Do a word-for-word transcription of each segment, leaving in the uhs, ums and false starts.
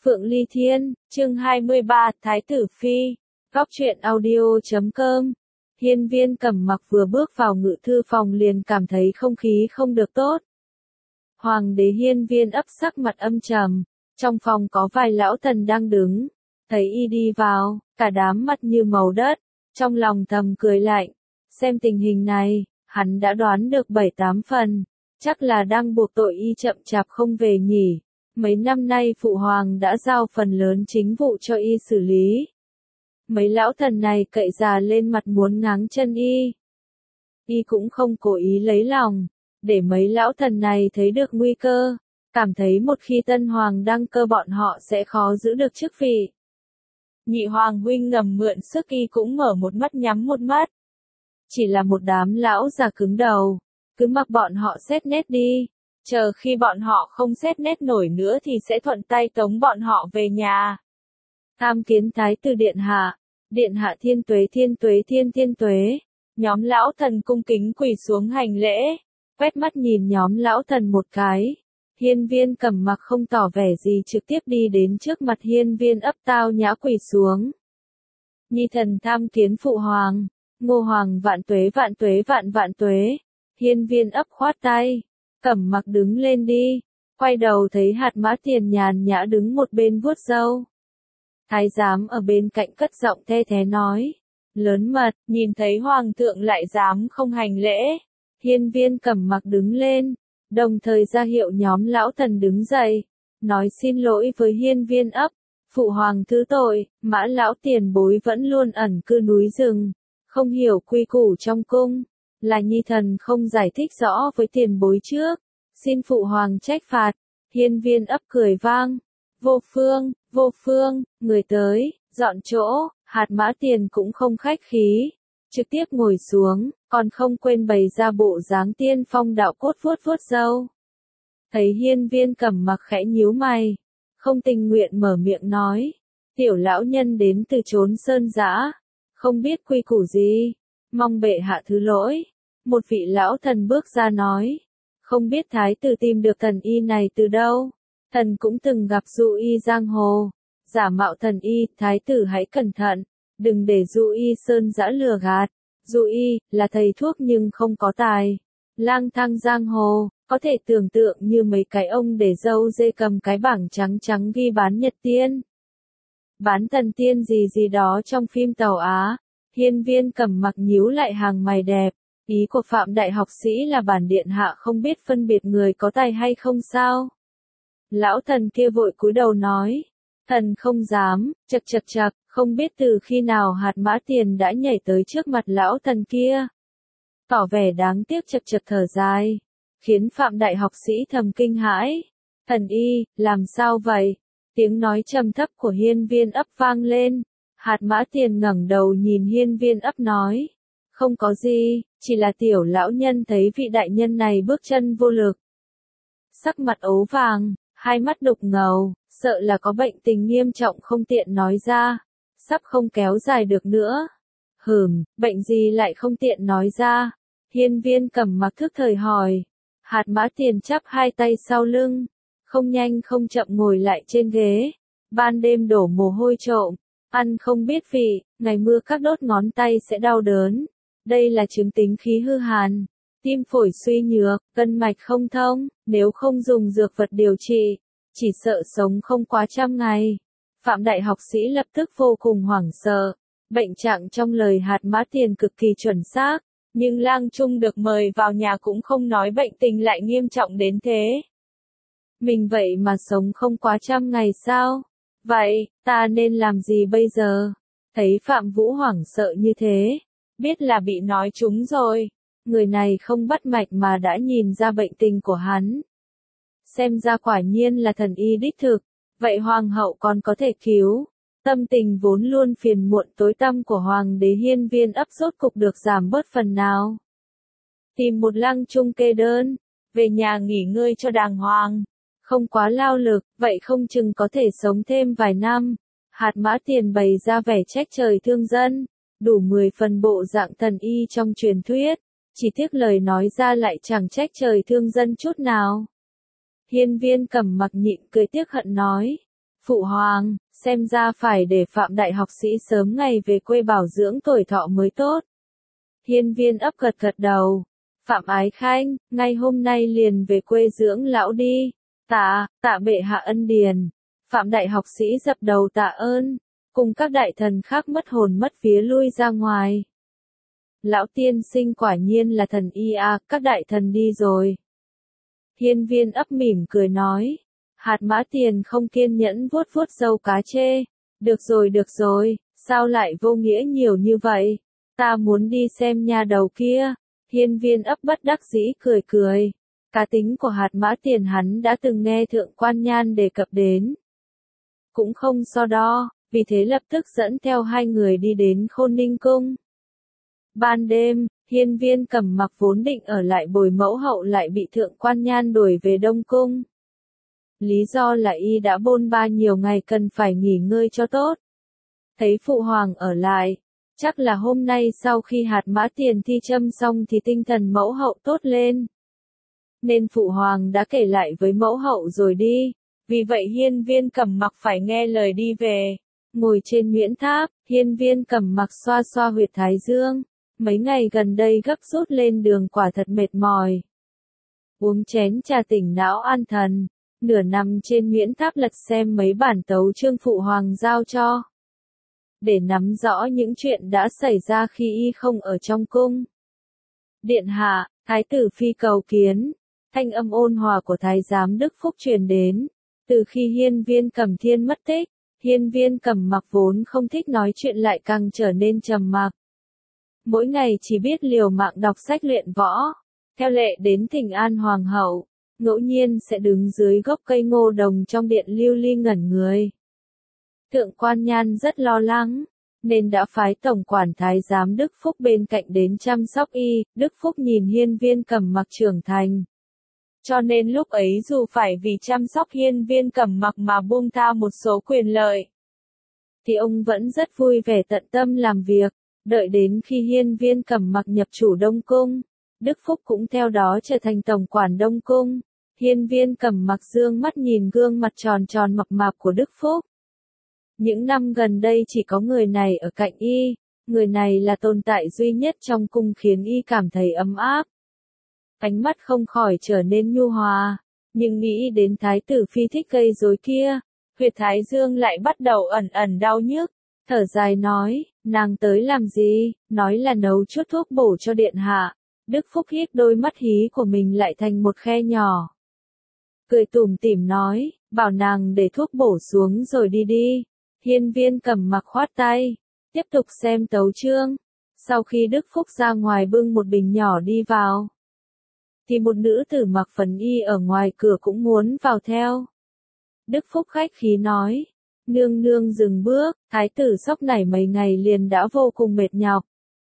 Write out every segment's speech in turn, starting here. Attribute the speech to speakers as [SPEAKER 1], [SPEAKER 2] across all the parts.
[SPEAKER 1] Phượng Ly Thiên, chương hai mươi ba, Thái tử Phi, Góc truyện audio chấm com. Hiên Viên Cẩm Mặc vừa bước vào ngự thư phòng liền cảm thấy không khí không được tốt. Hoàng đế Hiên Viên ấp sắc mặt âm trầm, trong phòng có vài lão thần đang đứng, thấy y đi vào, cả đám mặt như màu đất, trong lòng thầm cười lạnh, xem tình hình này, hắn đã đoán được bảy tám phần, chắc là đang buộc tội y chậm chạp không về nhỉ. Mấy năm nay phụ hoàng đã giao phần lớn chính vụ cho y xử lý. Mấy lão thần này cậy già lên mặt muốn ngáng chân y. Y cũng không cố ý lấy lòng, để mấy lão thần này thấy được nguy cơ, cảm thấy một khi tân hoàng đăng cơ bọn họ sẽ khó giữ được chức vị. Nhị hoàng huynh ngầm mượn sức y cũng mở một mắt nhắm một mắt. Chỉ là một đám lão già cứng đầu, cứ mặc bọn họ xét nét đi. Chờ khi bọn họ không xét nét nổi nữa thì sẽ thuận tay tống bọn họ về nhà. Tham kiến thái tử điện hạ, điện hạ thiên tuế thiên tuế thiên thiên tuế. Nhóm lão thần cung kính quỳ xuống hành lễ, quét mắt nhìn nhóm lão thần một cái. Hiên Viên Cẩm Mặc không tỏ vẻ gì trực tiếp đi đến trước mặt Hiên Viên ấp tao nhã quỳ xuống. Nhi thần tham kiến phụ hoàng, Ngô hoàng vạn tuế vạn tuế vạn vạn tuế. Hiên Viên ấp khoát tay. Cẩm Mặc đứng lên đi, quay đầu thấy Hạt Mã Tiền nhàn nhã đứng một bên vuốt râu. Thái giám ở bên cạnh cất giọng the thé nói, lớn mật, nhìn thấy hoàng thượng lại dám không hành lễ. Hiên Viên Cẩm Mặc đứng lên, đồng thời ra hiệu nhóm lão thần đứng dậy, nói xin lỗi với Hiên Viên ấp, phụ hoàng thứ tội, Mã lão tiền bối vẫn luôn ẩn cư núi rừng, không hiểu quy củ trong cung. Là nhi thần không giải thích rõ với tiền bối trước, xin phụ hoàng trách phạt. Hiên Viên ấp cười vang, vô phương, vô phương, người tới, dọn chỗ. Hạt Mã Tiền cũng không khách khí, trực tiếp ngồi xuống, còn không quên bày ra bộ dáng tiên phong đạo cốt vuốt vuốt râu. Thấy Hiên Viên Cẩm Mặc khẽ nhíu mày, không tình nguyện mở miệng nói, tiểu lão nhân đến từ chốn sơn dã, không biết quy củ gì, mong bệ hạ thứ lỗi. Một vị lão thần bước ra nói, không biết thái tử tìm được thần y này từ đâu, thần cũng từng gặp dụ y giang hồ, giả mạo thần y, thái tử hãy cẩn thận, đừng để dụ y sơn dã lừa gạt. Dụ y là thầy thuốc nhưng không có tài, lang thang giang hồ, có thể tưởng tượng như mấy cái ông để dâu dê cầm cái bảng trắng trắng ghi bán nhật tiên, bán thần tiên gì gì đó trong phim tàu Á. Hiên Viên Cẩm Mặc nhíu lại hàng mày đẹp. Ý của Phạm đại học sĩ là bản điện hạ không biết phân biệt người có tài hay không sao? Lão thần kia vội cúi đầu nói, thần không dám, chật chật chật, không biết từ khi nào Hạt Mã Tiền đã nhảy tới trước mặt lão thần kia. Tỏ vẻ đáng tiếc chật chật thở dài, khiến Phạm đại học sĩ thầm kinh hãi. Thần y, làm sao vậy? Tiếng nói trầm thấp của Hiên Viên ấp vang lên. Hạt Mã Tiền ngẩng đầu nhìn Hiên Viên ấp nói, không có gì, chỉ là tiểu lão nhân thấy vị đại nhân này bước chân vô lực. Sắc mặt ố vàng, hai mắt đục ngầu, sợ là có bệnh tình nghiêm trọng không tiện nói ra, sắp không kéo dài được nữa. Hừm, bệnh gì lại không tiện nói ra? Hiên Viên Cẩm Mặc thức thời hỏi. Hạt Mã Tiền chắp hai tay sau lưng, không nhanh không chậm ngồi lại trên ghế. Ban đêm đổ mồ hôi trộm, ăn không biết vị, ngày mưa các đốt ngón tay sẽ đau đớn. Đây là chứng tính khí hư hàn, tim phổi suy nhược, gân mạch không thông, nếu không dùng dược vật điều trị, chỉ sợ sống không quá trăm ngày. Phạm đại học sĩ lập tức vô cùng hoảng sợ, bệnh trạng trong lời Hạt Mã Tiền cực kỳ chuẩn xác, nhưng lang trung được mời vào nhà cũng không nói bệnh tình lại nghiêm trọng đến thế. Mình vậy mà sống không quá trăm ngày sao? Vậy, ta nên làm gì bây giờ? Thấy Phạm Vũ hoảng sợ như thế, biết là bị nói trúng rồi, người này không bắt mạch mà đã nhìn ra bệnh tình của hắn. Xem ra quả nhiên là thần y đích thực, vậy hoàng hậu còn có thể cứu. Tâm tình vốn luôn phiền muộn tối tăm của hoàng đế Hiên Viên ấp rốt cục được giảm bớt phần nào. Tìm một lăng trung kê đơn, về nhà nghỉ ngơi cho đàng hoàng, không quá lao lực, vậy không chừng có thể sống thêm vài năm. Hạt Mã Tiền bày ra vẻ trách trời thương dân, đủ mười phần bộ dạng thần y trong truyền thuyết, chỉ tiếc lời nói ra lại chẳng trách trời thương dân chút nào. Hiên Viên Cẩm Mặc nhịn cười tiếc hận nói, Phụ hoàng, xem ra phải để Phạm đại học sĩ sớm ngày về quê bảo dưỡng tuổi thọ mới tốt. Hiên Viên ấp gật gật đầu. Phạm Ái Khanh, ngay hôm nay liền về quê dưỡng lão đi. Tạ, tạ bệ hạ ân điền. Phạm đại học sĩ dập đầu tạ ơn, cùng các đại thần khác mất hồn mất vía lui ra ngoài. Lão tiên sinh quả nhiên là thần y à, các đại thần đi rồi. Hiên Viên ấp mỉm cười nói. Hạt Mã Tiền không kiên nhẫn vuốt vuốt râu cá chê. Được rồi được rồi, sao lại vô nghĩa nhiều như vậy? Ta muốn đi xem nha đầu kia. Hiên Viên ấp bất đắc dĩ cười cười. Cá tính của Hạt Mã Tiền hắn đã từng nghe Thượng Quan Nhan đề cập đến. Cũng không so đo, vì thế lập tức dẫn theo hai người đi đến Khôn Ninh Cung. Ban đêm, Hiên Viên Cẩm Mặc vốn định ở lại bồi mẫu hậu lại bị Thượng Quan Nhan đuổi về Đông Cung. Lý do là y đã bôn ba nhiều ngày cần phải nghỉ ngơi cho tốt. Thấy phụ hoàng ở lại, chắc là hôm nay sau khi Hạt Mã Tiền thi châm xong thì tinh thần mẫu hậu tốt lên. Nên phụ hoàng đã kể lại với mẫu hậu rồi đi, vì vậy Hiên Viên Cẩm Mặc phải nghe lời đi về. Ngồi trên Nguyễn Tháp, Hiên Viên Cẩm Mặc xoa xoa huyệt thái dương. Mấy ngày gần đây gấp rút lên đường quả thật mệt mỏi. Uống chén trà tỉnh não an thần, nửa nằm trên Nguyễn Tháp lật xem mấy bản tấu chương phụ hoàng giao cho. Để nắm rõ những chuyện đã xảy ra khi y không ở trong cung. Điện hạ, thái tử phi cầu kiến. Thanh âm ôn hòa của thái giám Đức Phúc truyền đến. Từ khi Hiên Viên Cẩm Thiên mất tích, Hiên Viên Cẩm Mặc vốn không thích nói chuyện lại càng trở nên trầm mặc. Mỗi ngày chỉ biết liều mạng đọc sách luyện võ. Theo lệ đến thỉnh an hoàng hậu, ngẫu nhiên sẽ đứng dưới gốc cây ngô đồng trong điện lưu ly ngẩn người. Thượng Quan Nhan rất lo lắng, nên đã phái tổng quản thái giám Đức Phúc bên cạnh đến chăm sóc y. Đức Phúc nhìn Hiên Viên Cẩm Mặc trưởng thành. Cho nên lúc ấy dù phải vì chăm sóc Hiên Viên Cẩm Mặc mà buông tha một số quyền lợi, thì ông vẫn rất vui vẻ tận tâm làm việc. Đợi đến khi Hiên Viên Cẩm Mặc nhập chủ Đông Cung, Đức Phúc cũng theo đó trở thành tổng quản Đông Cung. Hiên Viên Cẩm Mặc dương mắt nhìn gương mặt tròn tròn mập mạp của Đức Phúc. Những năm gần đây chỉ có người này ở cạnh y, người này là tồn tại duy nhất trong cung khiến y cảm thấy ấm áp. Ánh mắt không khỏi trở nên nhu hòa, nhưng nghĩ đến thái tử phi thích gây rối kia, huyệt thái dương lại bắt đầu ẩn ẩn đau nhức. Thở dài nói, nàng tới làm gì, nói là nấu chút thuốc bổ cho điện hạ. Đức Phúc híp đôi mắt hí của mình lại thành một khe nhỏ. Cười tủm tỉm nói, bảo nàng để thuốc bổ xuống rồi đi đi. Hiên Viên Cẩm Mặc khoát tay, tiếp tục xem tấu chương. Sau khi Đức Phúc ra ngoài bưng một bình nhỏ đi vào, thì một nữ tử mặc phần y ở ngoài cửa cũng muốn vào theo. Đức Phúc khách khí nói, nương nương dừng bước, thái tử sốc nảy mấy ngày liền đã vô cùng mệt nhọc.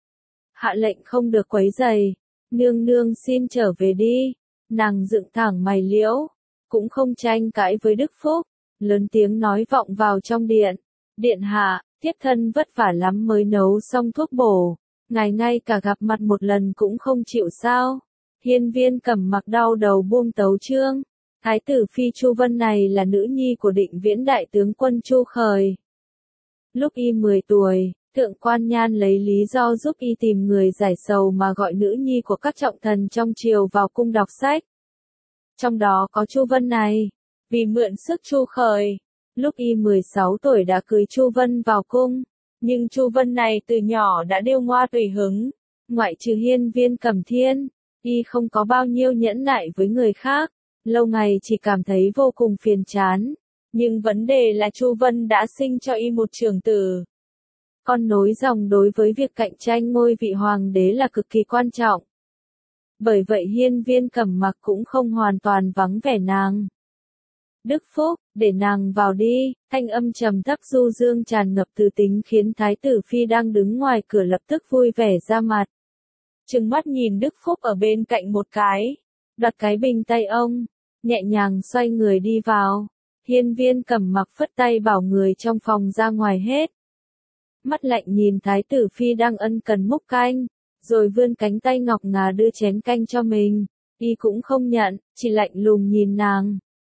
[SPEAKER 1] Hạ lệnh không được quấy rầy, nương nương xin trở về đi. Nàng dựng thẳng mày liễu, cũng không tranh cãi với Đức Phúc, lớn tiếng nói vọng vào trong điện. Điện hạ, thiếp thân vất vả lắm mới nấu xong thuốc bổ, ngài ngay cả gặp mặt một lần cũng không chịu sao? Hiên Viên Cẩm Mặc đau đầu buông tấu chương. Thái tử phi Chu Vân này là nữ nhi của Định Viễn đại tướng quân Chu Khởi. Lúc y mười tuổi, Thượng Quan Nhan lấy lý do giúp y tìm người giải sầu mà gọi nữ nhi của các trọng thần trong triều vào cung đọc sách. Trong đó có Chu Vân này, vì mượn sức Chu Khởi, lúc y mười sáu tuổi đã cưới Chu Vân vào cung, nhưng Chu Vân này từ nhỏ đã điêu ngoa tùy hứng, ngoại trừ Hiên Viên Cẩm Thiên, y không có bao nhiêu nhẫn nại với người khác, lâu ngày chỉ cảm thấy vô cùng phiền chán. Nhưng vấn đề là Chu Vân đã sinh cho y một trưởng tử. Con nối dòng đối với việc cạnh tranh ngôi vị hoàng đế là cực kỳ quan trọng. Bởi vậy Hiên Viên Cẩm Mặc cũng không hoàn toàn vắng vẻ nàng. Đức Phúc, để nàng vào đi, thanh âm trầm thấp du dương tràn ngập từ tính khiến thái tử phi đang đứng ngoài cửa lập tức vui vẻ ra mặt. Trừng mắt nhìn Đức Phúc ở bên cạnh một cái, đoạt cái bình tay ông, nhẹ nhàng xoay người đi vào. Hiên Viên Cẩm Mặc phất tay bảo người trong phòng ra ngoài hết. Mắt lạnh nhìn thái tử phi đang ân cần múc canh, rồi vươn cánh tay ngọc ngà đưa chén canh cho mình. Y cũng không nhận, chỉ lạnh lùng nhìn nàng.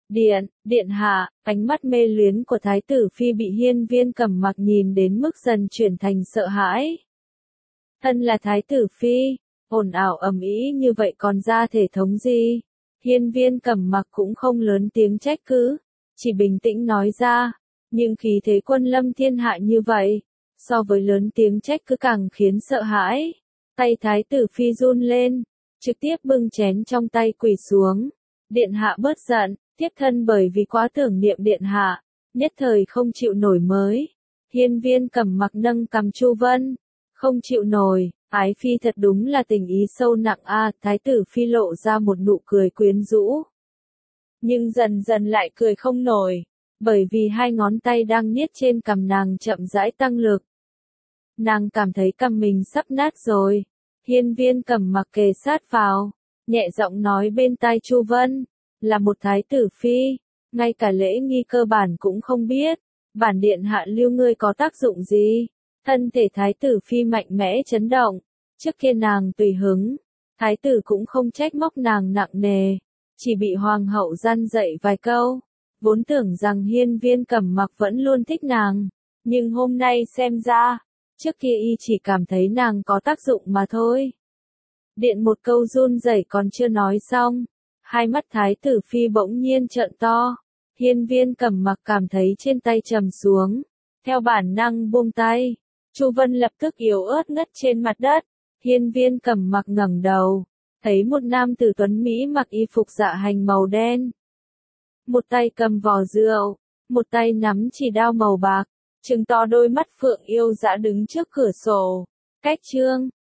[SPEAKER 1] Điện, điện hạ, ánh mắt mê luyến của thái tử phi bị hiên viên Cẩm Mặc nhìn đến mức dần chuyển thành sợ hãi. Thân là thái tử phi, ồn ào ầm ĩ như vậy còn ra thể thống gì? Hiên viên Cẩm Mặc cũng không lớn tiếng trách cứ, chỉ bình tĩnh nói ra, nhưng khí thế quân lâm thiên hạ như vậy, so với lớn tiếng trách cứ càng khiến sợ hãi. Tay thái tử phi run lên, trực tiếp bưng chén trong tay quỳ xuống. Điện hạ bớt giận, thiếp thân bởi vì quá tưởng niệm điện hạ, nhất thời không chịu nổi mới. Hiên viên Cẩm Mặc nâng cằm Chu Vân, không chịu nổi, ái phi thật đúng là tình ý sâu nặng a. Thái tử phi lộ ra một nụ cười quyến rũ, nhưng dần dần lại cười không nổi, bởi vì hai ngón tay đang niết trên cằm nàng chậm rãi tăng lực. Nàng cảm thấy cằm mình sắp nát rồi. Hiên viên Cẩm Mặc kề sát vào, nhẹ giọng nói bên tai Chu Vân, là một thái tử phi, ngay cả lễ nghi cơ bản cũng không biết, bản điện hạ lưu ngươi có tác dụng gì? Thân thể thái tử phi mạnh mẽ chấn động, trước kia nàng tùy hứng, thái tử cũng không trách móc nàng nặng nề, chỉ bị hoàng hậu gian dạy vài câu, vốn tưởng rằng hiên viên Cẩm Mặc vẫn luôn thích nàng, nhưng hôm nay xem ra, trước kia y chỉ cảm thấy nàng có tác dụng mà thôi. Điện một câu run rẩy còn chưa nói xong, hai mắt thái tử phi bỗng nhiên trợn to, hiên viên Cẩm Mặc cảm thấy trên tay trầm xuống, theo bản năng buông tay. Chu Vân lập tức yếu ớt ngất trên mặt đất, hiên viên Cẩm Mặc ngẩng đầu, thấy một nam tử tuấn Mỹ mặc y phục dạ hành màu đen. Một tay cầm vò rượu, một tay nắm chỉ đao màu bạc, trừng to đôi mắt phượng yêu dã đứng trước cửa sổ. Cách chương